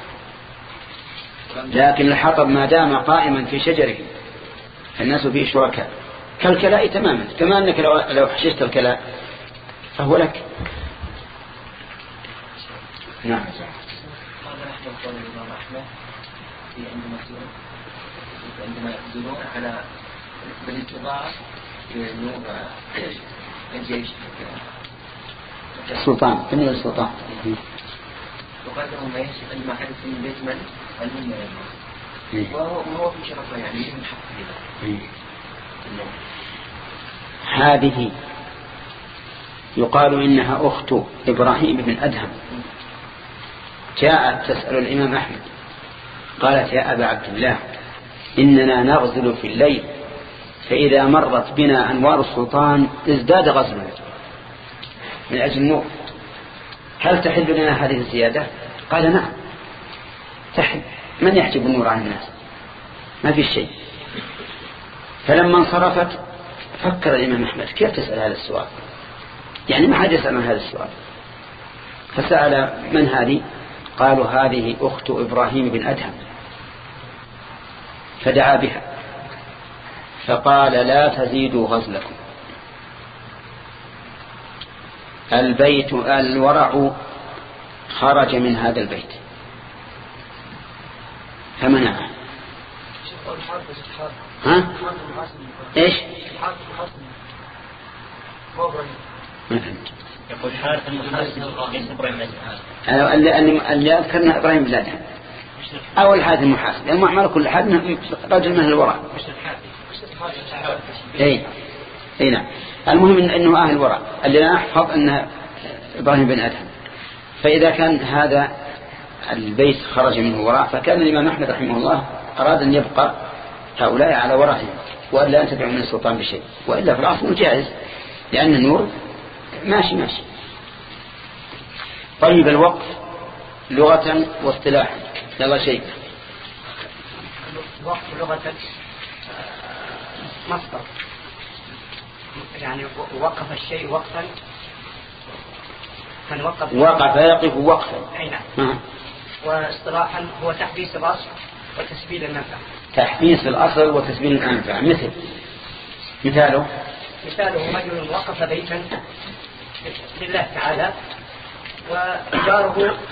لكن الحطب ما دام قائما في شجره الناس فيه شركاء كالكلاء تماما، كما أنك لو حششت الكلاء فهو لك. نعم. عندما يقدرون على بالاستطاعة الجيش السلطان كم السلطان وقدرهم ما يحسب أن ما حدث من بيت من المهم وهو وهو في شرفه يعني من حق هذه يقال إنها أخت إبراهيم بن أدهم جاءت تسأل الإمام أحمد قالت يا أبا عبد الله إننا نغزل في الليل فإذا مرت بنا أنوار السلطان ازداد غزلنا من أجل النور، هل تحل لنا هذه الزيادة؟ قال نعم تحل. من يحجب النور عن الناس؟ ما في شيء. فلما انصرفت فكر الإمام أحمد كيف تسأل هذا السؤال، يعني ما حد يسأل من هذا السؤال، فسأل من هذه؟ قالوا هذه أخت إبراهيم بن أدهم، فدعا بها فقال لا تزيدوا غزلكم، البيت الورع خرج من هذا البيت فمنعه. ها؟ ايش؟ ما فهمت. يقول حارث المحاسن ليس إبراهيم بن أدهم. اللي اللي اللي أذكرنا إبراهيم بن أدهم. أول حاجة المحاسب المعمل كل حد رجل من الوراء. أي أي نعم. المهم إن إنه أهل الوراء اللي لا أحفظ أن إبراهيم بن أدهم. فإذا كان هذا البيت خرج منه وراء فكان الإمام أحمد رحمه الله أراد أن يبقى هؤلاء على ورائهم وألا ينتفع من السلطان بشيء، وإلا في الأصل جائز لأن النور ماشي ماشي. طيب الوقف لغة واصطلاحا يلا شيء. الوقف لغة مصدر يعني وقف الشيء وقفا فنوقف وقف يقف وقفا. أي نعم. واصطلاحا هو تحبيس الأصل وتسبيل المنفعة. تحبيس الأصل وتسبيل المنفعة مثل مثاله مثاله رجل وقف بيتا لله تعالى وجاره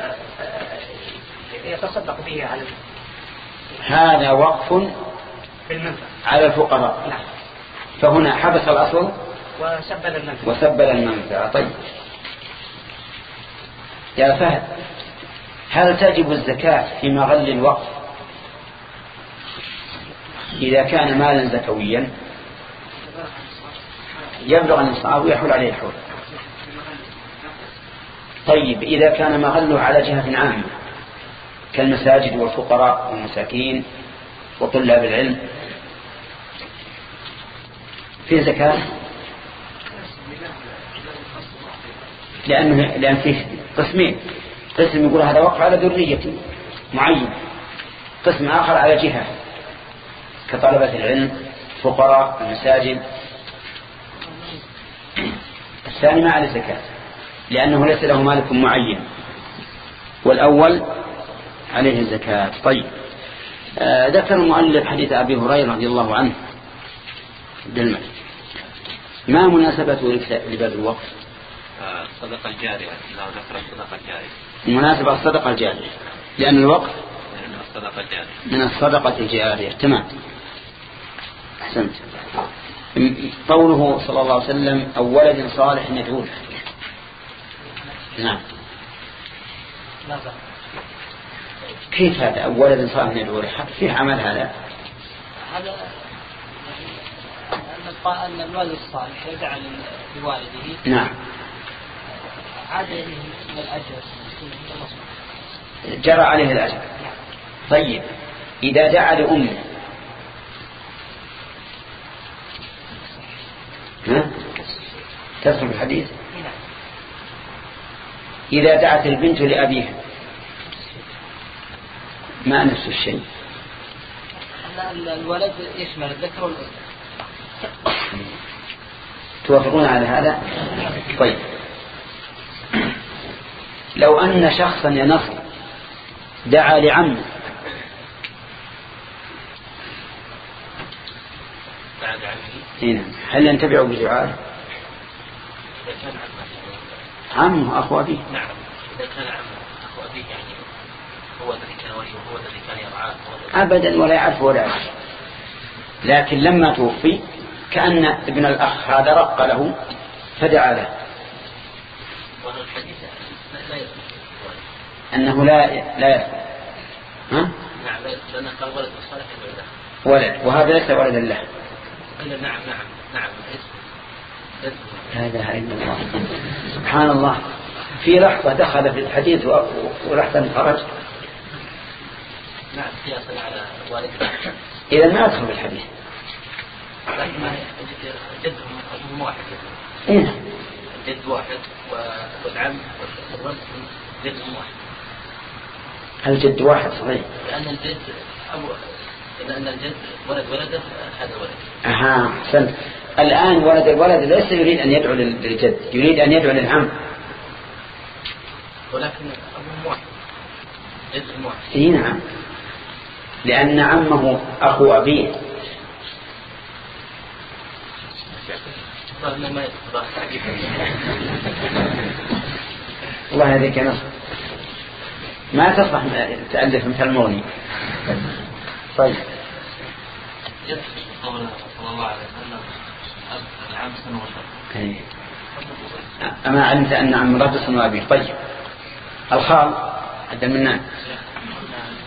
يتصدق به على هذا وقف بالمنفعة على الفقراء. نعم. فهنا حبس الأصل وسبل المنفعة. وسبل المنفعة. طيب يا فهد هل تجب الزكاة في مغل الوقف إذا كان مالا زكويا يبلغ النصاب ويحول عليه الحول؟ طيب إذا كان مغله على جهة عامة كالمساجد والفقراء والمساكين وطلاب العلم في زكاة؟ لأنه لأن فيه قسمين، قسم يقول هذا وقف على ذرية معين، قسم آخر على جهة كطلبة العلم فقراء المساجد. الثاني ما عليه زكاة لأنه ليس له مالك معين، والأول عليه الزكاة. طيب آه ذكر المؤلف حديث أبي هريرة رضي الله عنه بالمال. ما مناسبته لباب الوقف؟ الصدقة الجارية. لا ذكر الصدقة الجارية. المناسبة الصدقة الجارية لأن الوقف من الصدقة الجارية. من الصدقة الجارية. تمام أحسنت. قوله صلى الله عليه وسلم أو ولد صالح يدعو له. نعم. كيف هذا أو ولد صالح يدعو له؟ فيه عمل هذا؟ هذا أن الولد الصالح يدعى لوالده. نعم. عاد إليه الأجر جرى عليه الأجر. طيب إذا دعا لأمه ها تصح الحديث؟ إذا دعت البنت لأبيها ما نفس الشيء؟ الولد يشمل الذكر والأنثى. توافقون على هذا؟ طيب لو أن شخصا يا نصر دعا لعمه هنا هل ينتبع بدعائه؟ عمه أخو أبيه. نعم إذا كان عمه أخو أبيه يعني هو الذي كان وليه وهو الذي كان يرعاه أبدا ولا يعرف ولا يعرف. لكن لما توفي كأن ابن الأخ هذا رق له فدعا له. أنه لا لا يفعل. ها؟ نعم لأنه قال ولد الصالح ولد وهذا ليس ولدا له. نعم نعم نعم. لا إله إلا الله سبحان الله. في لحظة دخل في الحديث ولحظة خرج. نعم قياسا على والده. إذا ما أدخل في الحديث. لكن ما جدهم أبوهم واحد. إيه. جد واحد والعم والولد جدهم واحد. الجد واحد صحيح. لأن الجد أبو لأن الجد ولد ولده هذا ولد. أها أحسنت. الآن ولد الولد ليس يريد أن يدعو للجد، يريد أن يدعو للعم. ولكن أبوهم واحد. جدهم واحد. إيه نعم. لأن عمه أخو أبيه. الله يهديك يا نصر. ما تصلح تألف مثل المغني. طيب. قول صلى الله عليه وسلم العام سنة وشهر. أما علمت أن عم رجل سنة أبيه. طيب. الخال عند منا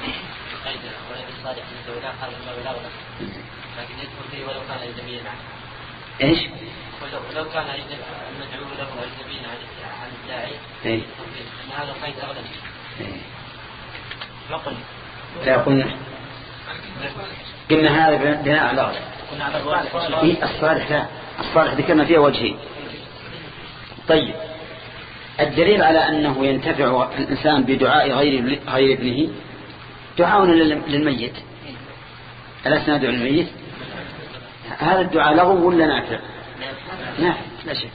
الراجح من الولاء هذا من الولاء لكن يدخل فيه ولو كان أجنبيا عنه. إيش؟ ولو كان المدعو له أجنبيا عن الداعي إيه؟ أن هذا قيد أغلب. إيه؟ ما قلنا. لا قلنا قلنا هذا بناء على الأغلب. قلنا على الصالح. إيه الصالح لا الصالح ذكرنا فيه وجهين. طيب الدليل على أنه ينتفع الإنسان بدعاء غير غير ابنه دعاؤنا للميت. ألا سندعو للميت؟ هذا الدعاء لغو ولا نافع؟ نافع لا شك.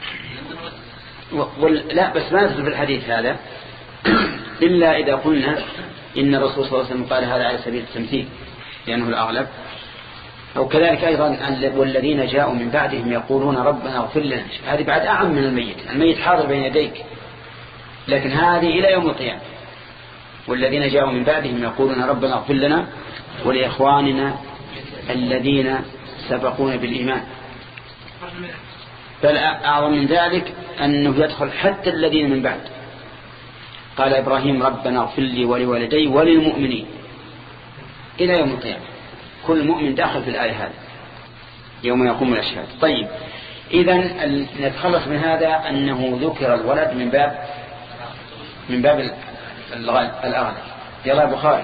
لا بس ما ندخل في الحديث هذا إلا إذا قلنا إن الرسول صلى الله عليه وسلم قال هذا على سبيل التمثيل لأنه الأغلب. أو كذلك أيضا والذين جاءوا من بعدهم يقولون ربنا اغفر لنا. هذه بعد أعم من الميت. الميت حاضر بين يديك لكن هذه إلى يوم القيامة. والذين جاءوا من بعدهم يقولون ربنا اغفر لنا ولإخواننا الذين سبقونا بالإيمان. بل أعظم من ذلك أنه يدخل حتى الذين من بعد. قال إبراهيم ربنا اغفر لي ولوالدي وللمؤمنين إلى يوم القيامة. كل مؤمن داخل في الآية هذه يوم يقوم الأشهاد. طيب إذن نتخلص من هذا أنه ذكر الولد من باب من باب الأغلب. يلا بخاري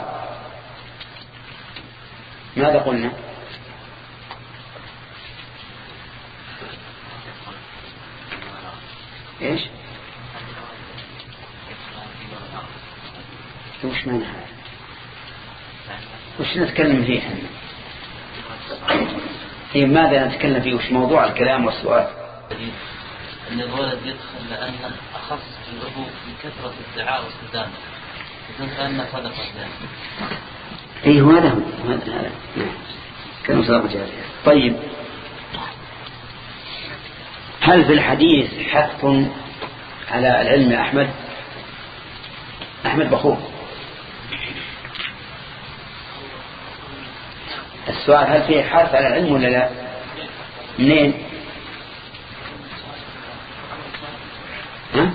ماذا قلنا؟ إيش؟ وش معنى هذا؟ وش نتكلم فيه؟ هي ماذا نتكلم فيه؟ وش موضوع الكلام والسؤال؟ أن الولد يدخل لأنه أخص في الأبوة من كثرة الدعاء واستدامة إذن كأنه صدقة ذلك. أي هذا هو هذا كان صدقة جارية. طيب هل في الحديث حث على العلم يا أحمد؟ أحمد بخور السؤال هل فيه حث على العلم ولا لا؟ منين؟ ها؟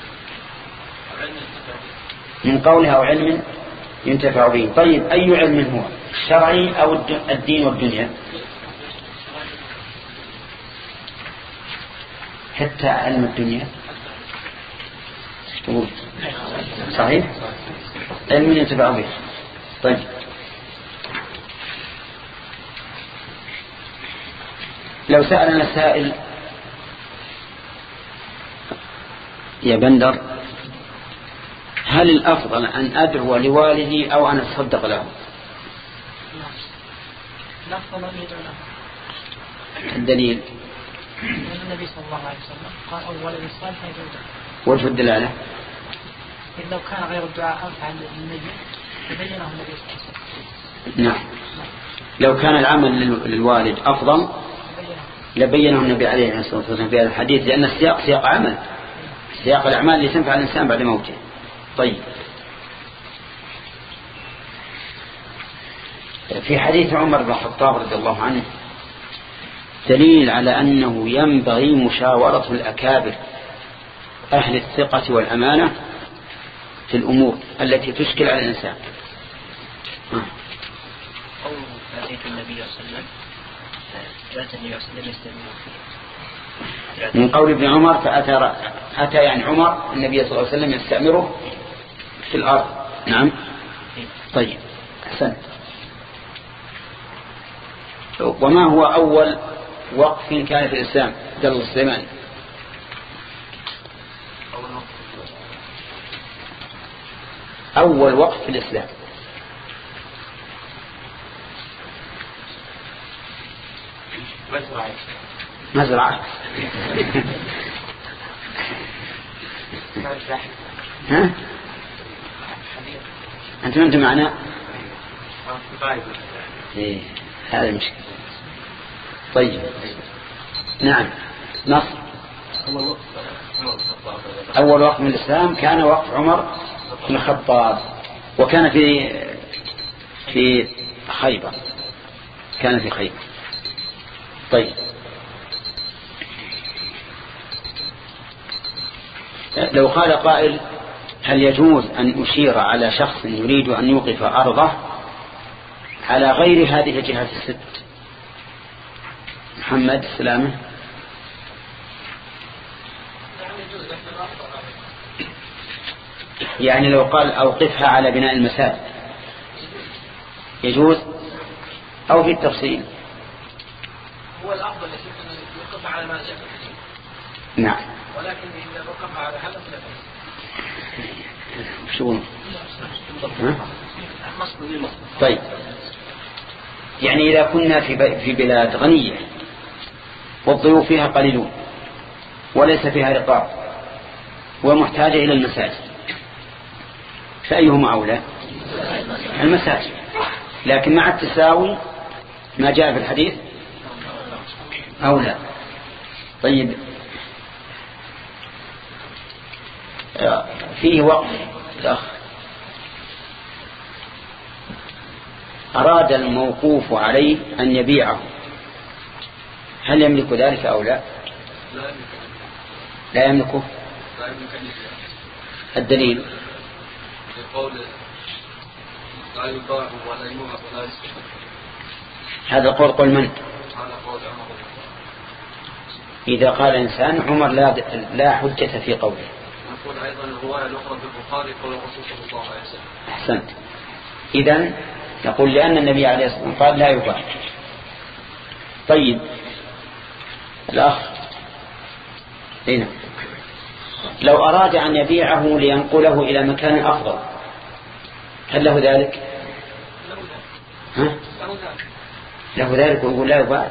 من قولها أو علم ينتفع به. طيب أي علم هو؟ الشرعي أو الدين والدنيا؟ حتى علم الدنيا تقول صحيح علم ينتفع به. طيب لو سألنا سائل يا بندر هل الأفضل أن أدعو لوالدي أو أن أتصدق له؟ الأفضل أن يدعو له. الدليل النبي صلى الله عليه وسلم قال أول ولد الصالح يدعو. وجه الدلالة إذ لو كان غير الدعاء أنفع للنبي يبينه النبي صلى الله عليه وسلم. نعم لو كان العمل للوالد أفضل لبينه النبي عليه الصلاة والسلام في هذا الحديث لأن السياق سياق عمل سياق الأعمال اللي تنفع الإنسان بعد موته. طيب في حديث عمر بن الخطاب رضي الله عنه دليل على أنه ينبغي مشاورة الأكابر أهل الثقة والأمانة في الأمور التي تشكل على الإنسان. قول أتيت النبي صلى الله عليه وسلم جاءت النبي صلى الله عليه وسلم يستمر فيه من قول ابن عمر فأتى أتى يعني عمر النبي صلى الله عليه وسلم يستأمره في الأرض. نعم طيب أحسنت. وما هو أول وقف كان في الإسلام دل السليماني؟ أول وقف في الإسلام مزرعة. ها؟ أنت أنت معنا؟ إيه هذا المشكلة. طيب نعم نصر. أول وقف من الإسلام كان وقف عمر بن الخطاب وكان في في خيبر كان في خيبر. طيب لو قال قائل هل يجوز أن أشير على شخص يريد أن يوقف أرضه على غير هذه الجهات الست. محمد سلامه. يعني لو قال أوقفها على بناء المساجد يجوز أو في التفصيل؟ هو الأفضل يوقفها على ما جاء. نعم. ولكن إذا وقفها على هذا فلا بأس. شو؟ طيب، يعني إذا كنا في في بلاد غنية والضيوف فيها قليلون وليس فيها رقاب ومحتاجة إلى المساجد، فأيهما أولى؟ المساجد، لكن مع التساوي ما جاء في الحديث أولى. طيب، فيه وقف الأخ أراد الموقوف عليه أن يبيعه، هل يملك ذلك أو لا؟ لا يملكه. الدليل هذا قول قول من؟ إذا قال إنسان عمر لا لا حجة في قوله. نقول أيضا الرواية الأخرى في البخاري قول الرسول صلى الله عليه وسلم. أحسنت. إذن نقول لأن النبي عليه الصلاة والسلام قال لا يباع. طيب، الأخ هنا لو أراد أن يبيعه لينقله إلى مكان أفضل هل له ذلك؟ ها؟ له ذلك ويقول لا يباع؟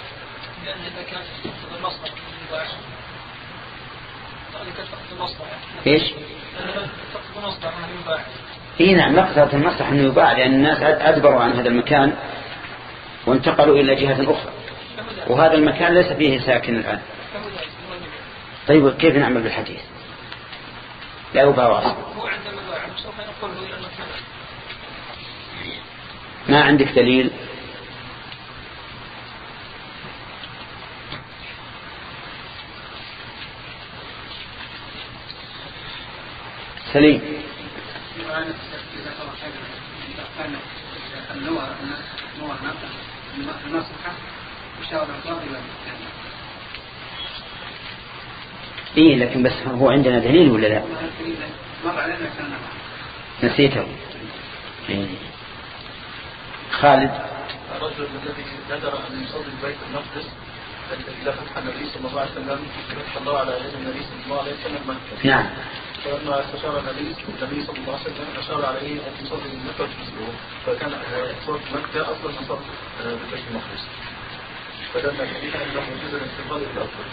ايش؟ اي نعم، مقصد المصلحة انه يباع، لان الناس ادبروا عن هذا المكان وانتقلوا الى جهة اخرى، وهذا المكان ليس فيه ساكن الان. طيب، كيف نعمل بالحديث؟ لا يباع اصلا. ما عندك دليل؟ سليم. إيه، لكن بس هو عندنا دليل ولا لا؟ نسيته. إيه. خالد. الرجل الذي نذر أن يصلي البيت المقدس إلى فتح النبي صلى الله عليه وسلم فتح الله على يد النبي صلى الله عليه وسلم مكة. نعم. فلما استشار النبي النبي صلى الله عليه وسلم أشار عليه أن يصلي مكة وتسلوه، فكان صلاة مكة أفضل من صلاة البيت المقدس، فدل كثيرا أنه يجوز الاستقبال إلى الأفضل.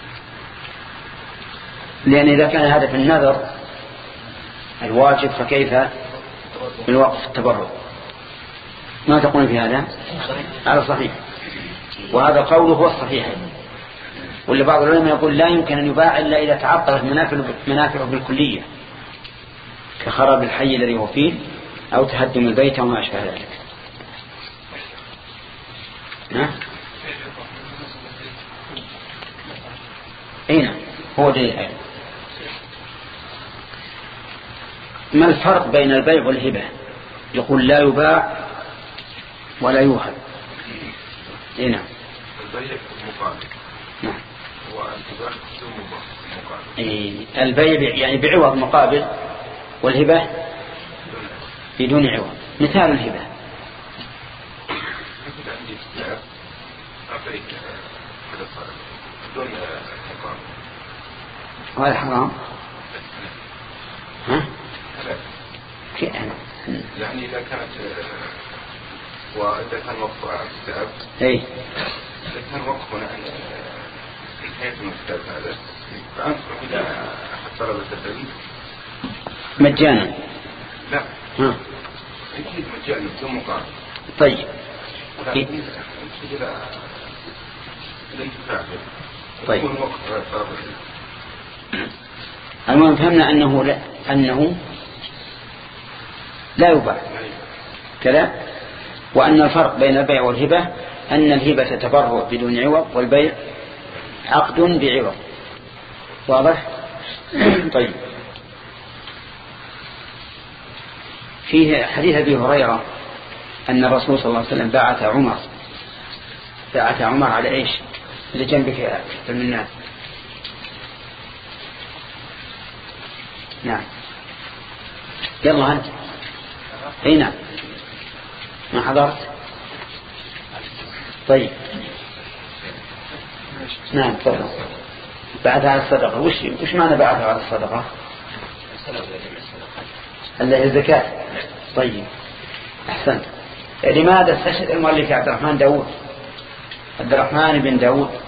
لأن إذا كان هدف النذر الواجب فكيف بالوقف التبرع؟ ما تقول في هذا؟ هذا صحيح، وهذا قوله هو الصحيح. واللي بعض العلماء يقول لا يمكن أن يباع إلا إذا تعطلت منافعه بالكلية، كخراب الحي الذي هو فيه أو تهدم البيت وما أشبه ذلك. أين هو دليل؟ ما الفرق بين البيع والهبة؟ يقول لا يباع ولا يوهب. اي نعم. البيع مقابل. نعم. والهبة بدون مقابل. اي البيع يعني بعوض مقابل، والهبة بدون عوض. مثال الهبة هذا حرام. ها؟ يعني إذا كانت وإذا كان وقف على الكتاب، إيه، إذا كان وقفنا عن حياة الكتاب هذا فأنصح إذا أحد طلبة العلم مجانا. لا، ها، أكيد مجانا بدون مقابل. طيب، إيه؟ إذا الانتفاع طيب، يكون وقف على طلبة العلم. المهم فهمنا أنه لا أنه لا يباع كذا، وأن الفرق بين البيع والهبة أن الهبة تبرع بدون عوض والبيع عقد بعوض. واضح؟ طيب، فيه حديث أبي هريرة أن الرسول صلى الله عليه وسلم بعث عمر بعث عمر على إيش؟ اللي جنبك يا الناس. نعم يلا أنت. أي نعم ما حضرت. طيب نعم تفضل. بعث على الصدقة. وش وش معنى بعث على الصدقة؟ اللي هي الزكاة. طيب أحسنت. لماذا استشهد المؤلف عبد الرحمن داود عبد الرحمن بن داود